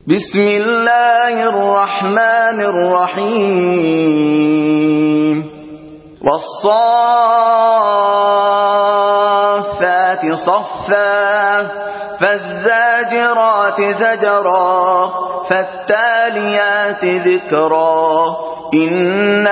بسم الله الرحمن الرحيم والصافات صفا فالزاجرات زجرا فالتاليات ذكرا إن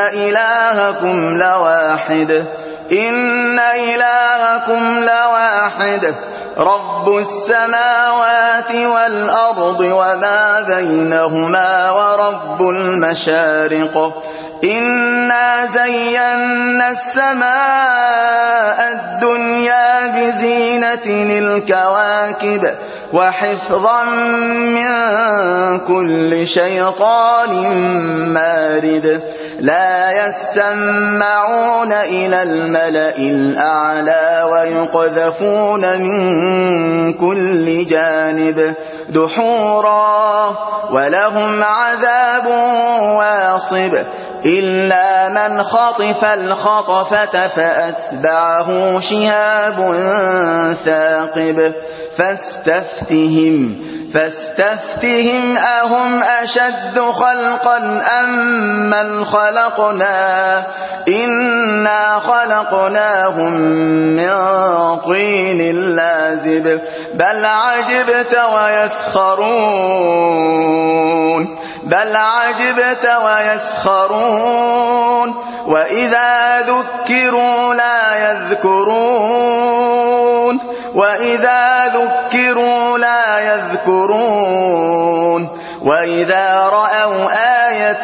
إلهكم لواحد رب السماوات والأرض وما بينهما ورب المشارق إنا زينا السماء الدنيا بزينة الكواكب وحفظا من كل شيطان مارد لا يسمعون إلى الملأ الأعلى ويقذفون من كل جانب دحورا ولهم عذاب واصب إلا من خطف الخطفة فأتبعه شهاب ثاقب فاستفتهم أهم أشد خلقا أم من خلقنا إنا خلقناهم من طين لازب بل عجبت ويسخرون وإذا ذكروا لا يذكرون وإذا رأوا آية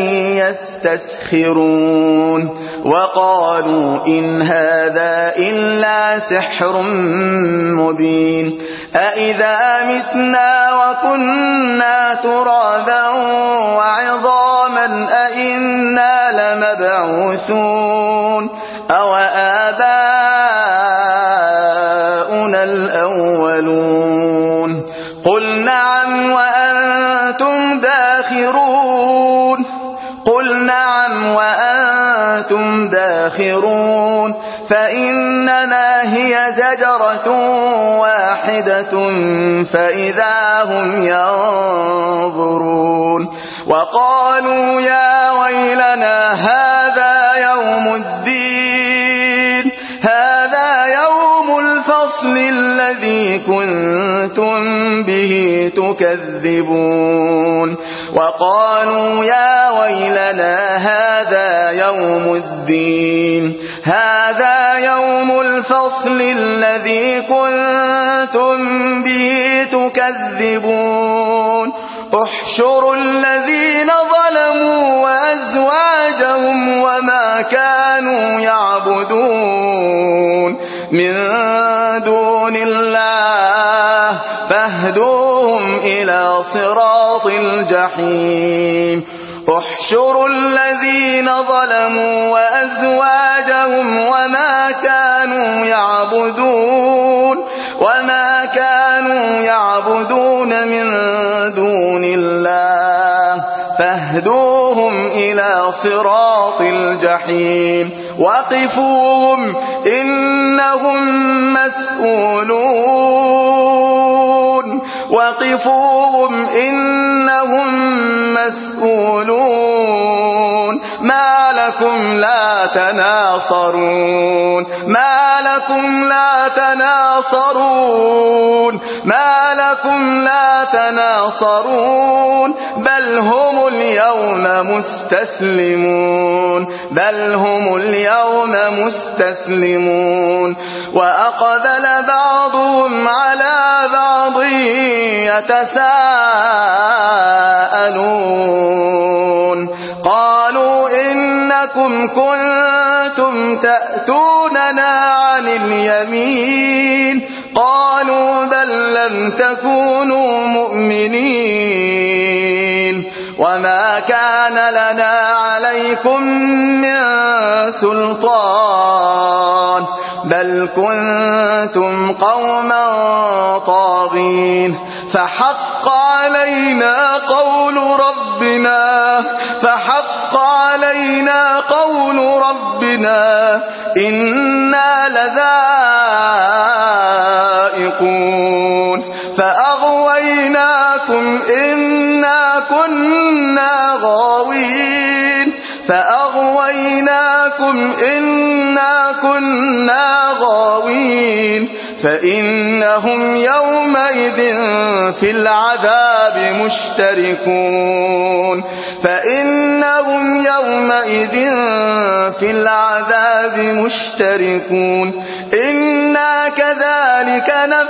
يستسخرون وقالوا إن هذا إلا سحر مبين أإذا متنا وكنا ترابا وعظاما أإنا لمبعوثون أو آباؤنا الأولون قل نعم وأنتم داخرون فإنما هي زجرة واحدة فإذا هم ينظرون وقالوا يا ويلنا هذا يوم الفصل الذي كنتم به تكذبون وقالوا يا ويلنا هذا يوم الدين هذا يوم الفصل الذي كنتم به تكذبون احشروا الذين ظلموا وأزواجهم وما كانوا يعبدون من دون الله فاهدوهم إلى صراط الجحيم احشروا الذين ظلموا وأزواجهم وما كانوا يعبدون من دون الله فاهدوهم إلى صراط الجحيم وقفوهم إنهم مسؤولون ما لكم لا تناصرون بل هم اليوم مستسلمون وأقبل بعضهم على بعض يتساءلون قالوا إنكم كنتم تأتوننا عن اليمين قالوا بل لم تكونوا مؤمنين وما كان لنا عليكم من سلطان بل كنتم قوما طاغين فحق علينا قول ربنا إنا لذائقون فأغويناكم إنا كنا غاوين فإنهم يومئذ في العذاب مشتركون إنا كذلك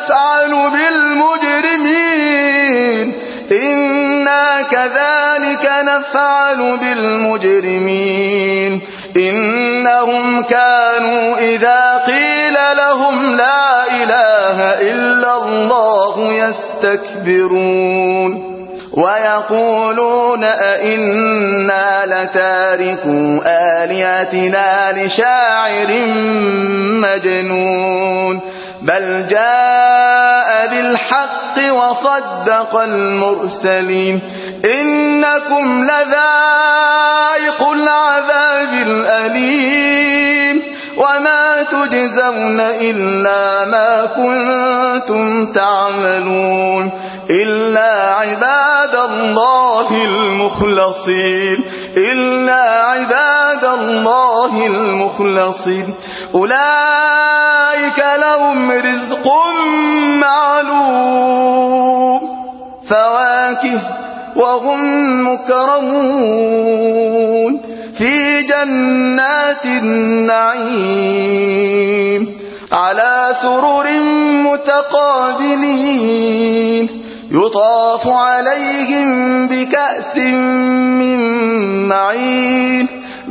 نفعل بالمجرمين إنهم كانوا إذا قيل لهم لا إله إلا الله يستكبرون ويقولون أئنا لتاركو آلهتنا لشاعر مجنون بل جاء بالحق وصدق المرسلين إنكم لذائق العذاب الأليم وما تجزون إلا ما كنتم تعملون إلا عباد الله المخلصين أولئك لهم رزق معلوم فواكه وهم مكرمون في جنات النعيم على سرر متقابلين يطاف عليهم بكأس من معين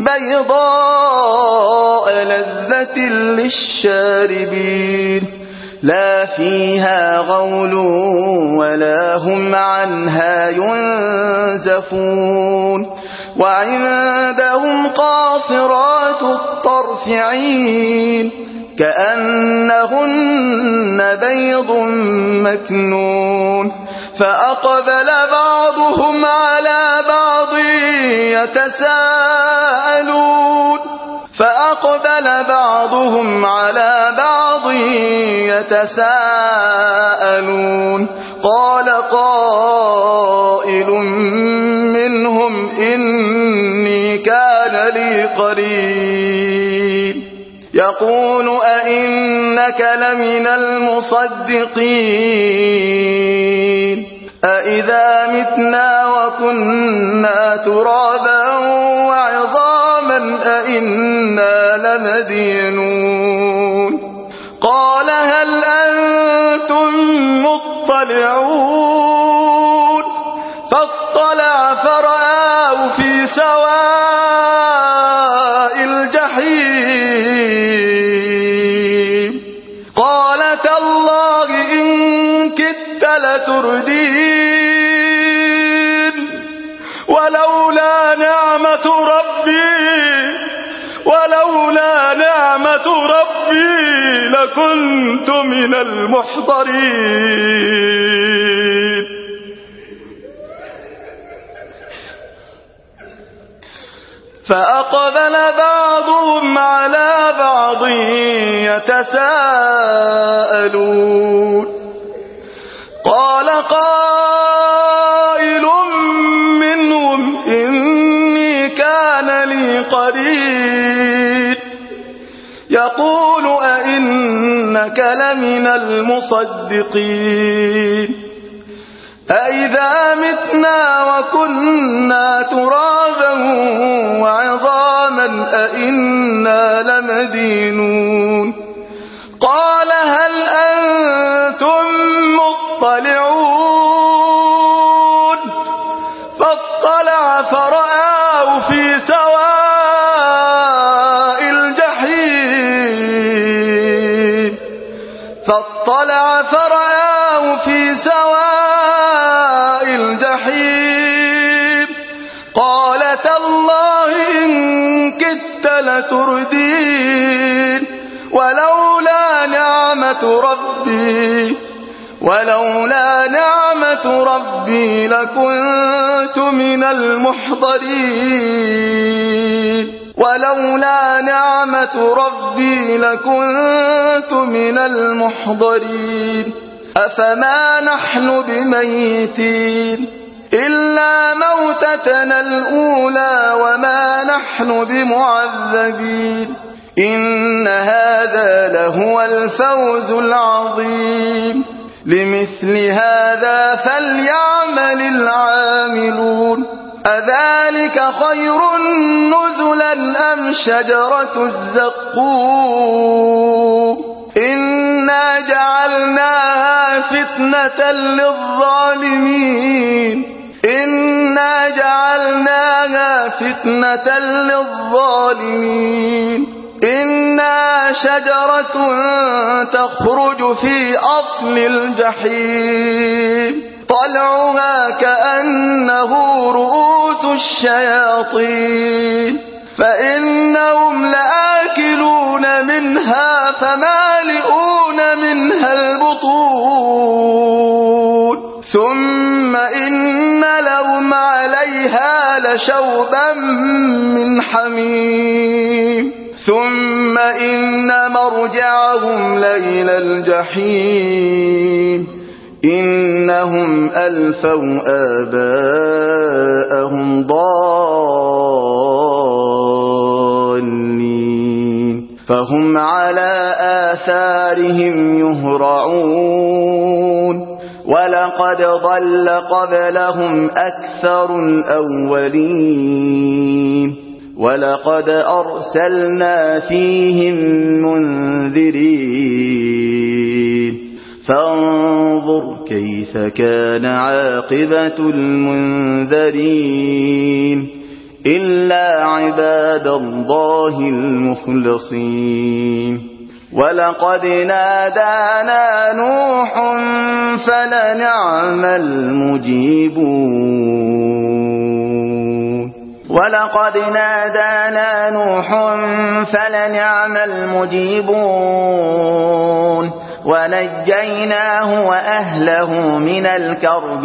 بيضاء لذة للشاربين لا فيها غول ولا هم عنها ينزفون وعندهم قاصرات الطرف عين كأنهن بيض مكنون فأقبل بعضهم على بعض يتساءلون قال قائل منهم إني كان لي قرين يقول أئنك لمن المصدقين أئذا متنا وكنا ترابا وعظاما أئنا لمدينون قال هل أنتم مطلعون فاطلع فرآه في سواء الجحيم قال تالله إن كدت لتردين ولولا نعمة ربي لكنت من المحضرين فأقبل بعضهم على بعض يتساءلون قال قائل منهم إني كان لي قرين يقول أئنك لمن المصدقين أئذا متنا وكنا ترابا وعظاما أئنا لمدينون قال هل أنتم مطلعون فاطلع فرآه في سواء الجحيم قال تالله إن كدت لتردين ولولا نعمة ربي لكنت من المحضرين أفما نحن بميتين إلا موتتنا الأولى وما نحن بمعذبين إن هذا لهو الفوز العظيم لمثل هذا فليعمل العاملون أذلك خير نزلا أم شجرة الزقوم إنا جعلناها فتنة للظالمين إنها شجرة تخرج في أصل الجحيم طلعها كأنه رؤوس الشياطين فإنهم لآكلون منها فمالئون منها البطون ثم إن لهم عليها لشوبا من حميم ثم إن مرجعهم لإلى الجحيم إنهم ألفوا آباءهم ضالين فهم على آثارهم يهرعون ولقد ضل قبلهم أكثر الأولين ولقد أرسلنا فيهم منذرين فانظر كيف كان عاقبة المنذرين إلا عباد الله المخلصين ولقد نادانا نوح فلنعم المجيبون ونجيناه وأهله من الكرب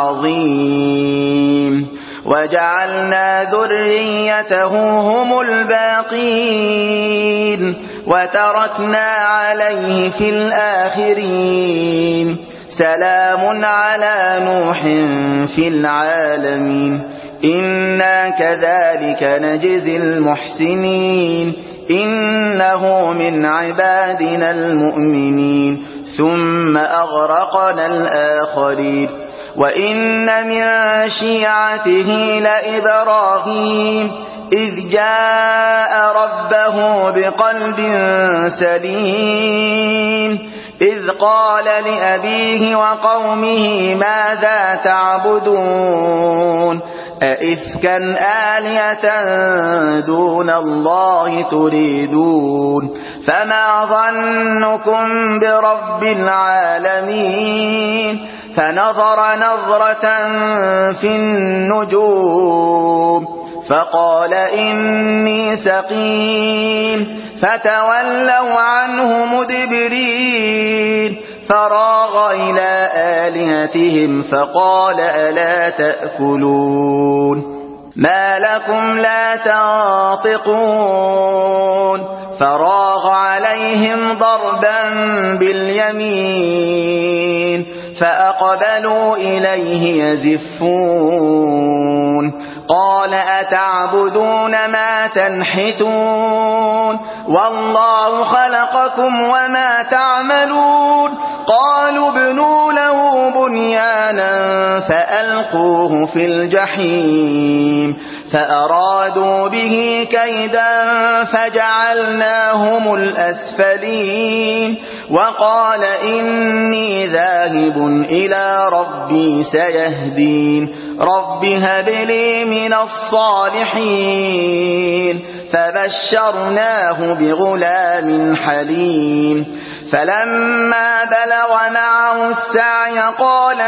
العظيم وجعلنا ذريته هم الباقين وتركنا عليه في الآخرين سلام على نوح في العالمين إنا كذلك نجزي المحسنين إنه من عبادنا المؤمنين ثم أغرقنا الآخرين وإن من شيعته لإبراهيم إذ جاء ربه بقلب سليم إذ قال لأبيه وقومه ماذا تعبدون أئفكا آلهة دون الله تريدون فما ظنكم برب العالمين فنظر نظرة في النجوم فقال إني سقيم فتولوا عنه مدبرين فراغ إلى آلهتهم فقال ألا تأكلون ما لكم لا تنطقون فراغ عليهم ضربا باليمين فأقبلوا إليه يزفون قال أتعبدون ما تنحتون والله خلقكم وما تعملون قالوا ابنوا له بنيانا فألقوه في الجحيم فأرادوا به كيدا فجعلناهم الأسفلين وقال إني ذاهب إلى ربي سيهدين رب هب لي من الصالحين فبشرناه بغلام حليم فلما بلغ معه السعي قال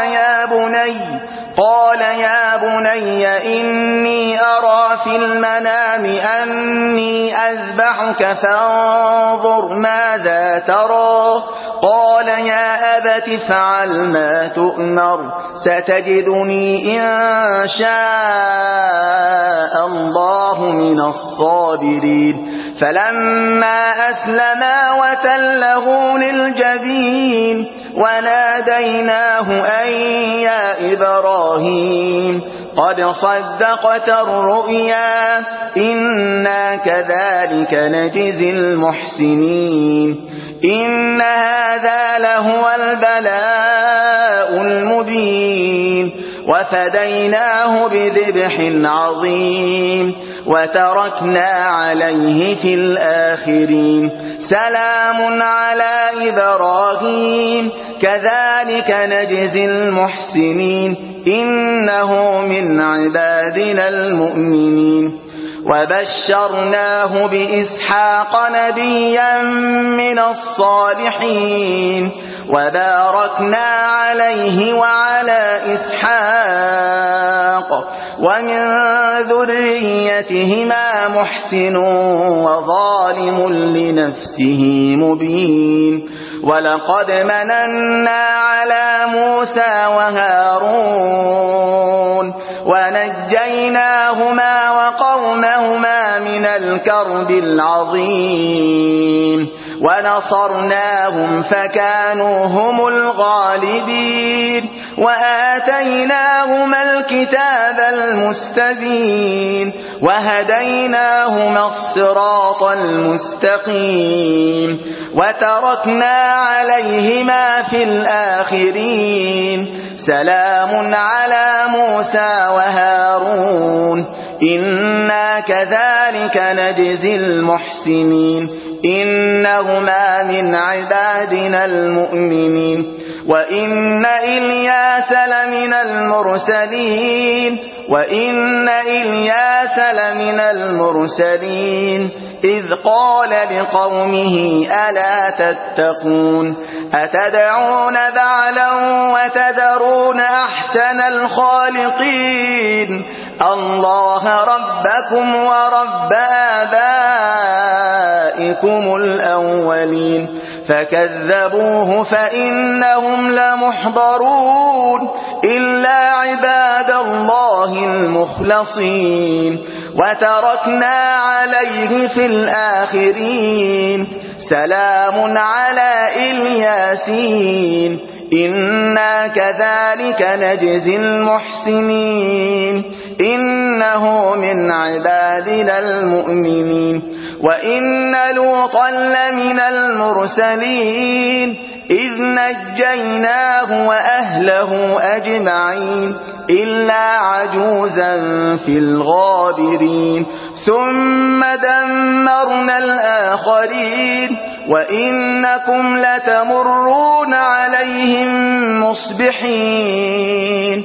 يا بني إني أرى في المنام أني أذبحك فانظر ماذا ترى قال يا أبت افعل ما تؤمر ستجدني إن شاء الله من الصابرين فلما أسلما وتله للجبين وناديناه أن يا إبراهيم قد صدقت الرؤيا إنا كذلك نجزي المحسنين إن هذا لهو البلاء المبين وفديناه بذبح عظيم وتركنا عليه في الآخرين سلام على إبراهيم كذلك نجزي المحسنين إنه من عبادنا المؤمنين وبشرناه بإسحاق نبيا من الصالحين وباركنا عليه وعلى إسحاق ومن ذريتهما محسن وظالم لنفسه مبين ولقد مننا على موسى وهارون ونجيناهما وقومهما من الكرب العظيم ونصرناهم فكانوا هم الغالبين وآتيناهما الكتاب المستبين وهديناهما الصراط المستقيم وتركنا عليهما في الآخرين سلام على موسى وهارون إنا كذلك نجزي المحسنين إنهما من عبادنا المؤمنين وإن إلياس لمن المرسلين إذ قال لقومه ألا تتقون أتدعون بعلا وتذرون أحسن الخالقين الله ربكم ورب آبائكم الأولين فكذبوه فإنهم لمحضرون إلا عباد الله المخلصين وتركنا عليه في الآخرين سلام على الياسين إنا كذلك نجزي المحسنين إنه من عبادنا المؤمنين وإن لوطا لمن المرسلين إذ نجيناه وأهله أجمعين إلا عجوزا في الغابرين ثم دمرنا الآخرين وإنكم لتمرون عليهم مصبحين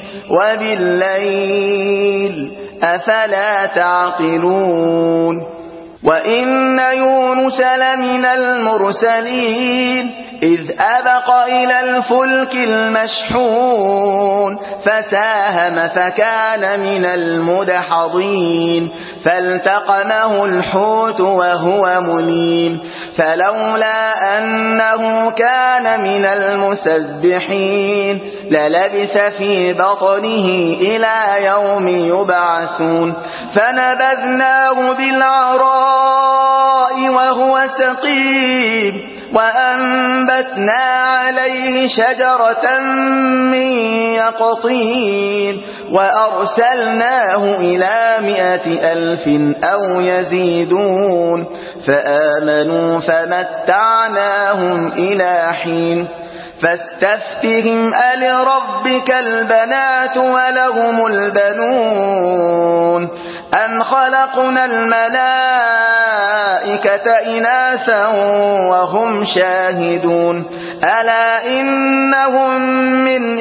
وبالليل أفلا تعقلون وإن يونس لمن المرسلين إذ أبق إلى الفلك المشحون فساهم فكان من المدحضين فالتقمه الحوت وهو مليم فلولا أنه كان من المسبحين للبث في بطنه إلى يوم يبعثون فنبذناه بالعراء وهو سقيم وأنبتنا عليه شجرة من يقطين وأرسلناه إلى 100,000 أو يزيدون فآمنوا فمتعناهم إلى حين فاستفتهم ألربك البنات ولهم البنون أم خلقنا الملائكة إناثا وهم شاهدون ألا إنهم من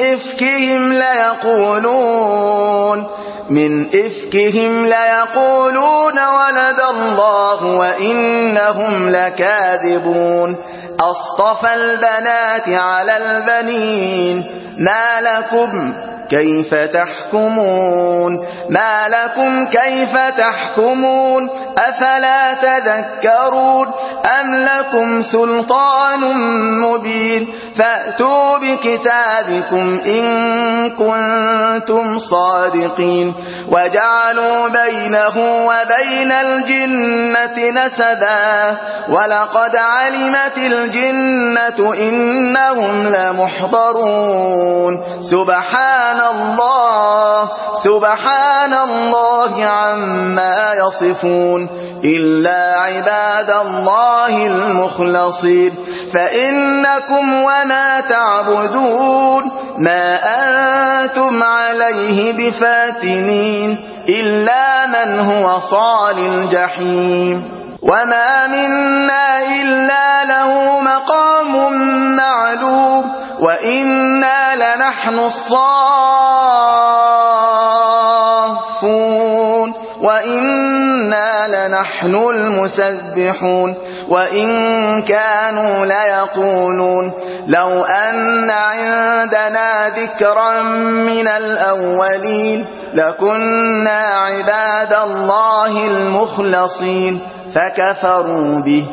إفكهم ليقولون ولد الله وإنهم لكاذبون أصطفى البنات على البنين ما لكم كيف تحكمون أفلا تذكرون أم لكم سلطان مبين فأتوا بكتابكم إن كنتم صادقين وجعلوا بينه وبين الجنة نسبا ولقد علمت الجنة إنهم لمحضرون سبحان الله عما يصفون إلا عباد الله المخلصين فإنكم وما تعبدون ما أنتم عليه بفاتنين إلا من هو صال الجحيم وما منا إلا له مقام معلوم وإنا لنحن الصافون وإنا لنحن المسبحون وإن كانوا ليقولون لو أن عندنا ذكرا من الأولين لكنا عباد الله المخلصين فكفروا به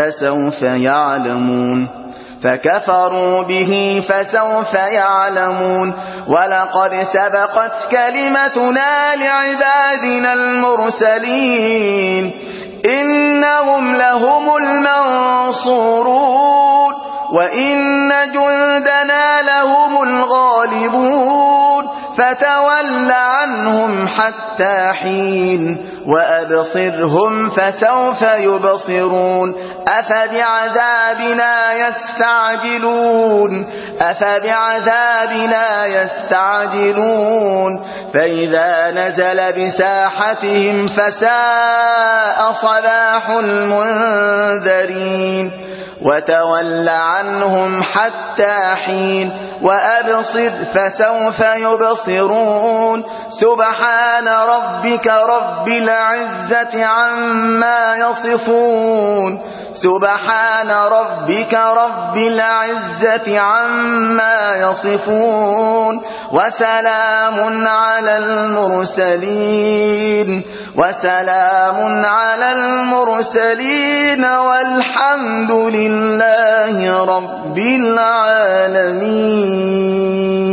فسوف يعلمون ولقد سبقت كلمتنا لعبادنا المرسلين إنهم لهم المنصورون وإن جندنا لهم الغالبون فتول عنهم حتى حين وأبصرهم فسوف يبصرون أفبعذابنا يستعجلون فإذا نزل بساحتهم فساء صباح المنذرين وتول عنهم حتى حين وأبصر فسوف يبصرون سبحان ربك رب العزة عما يصفون وسلام على المرسلين والحمد لله رب العالمين.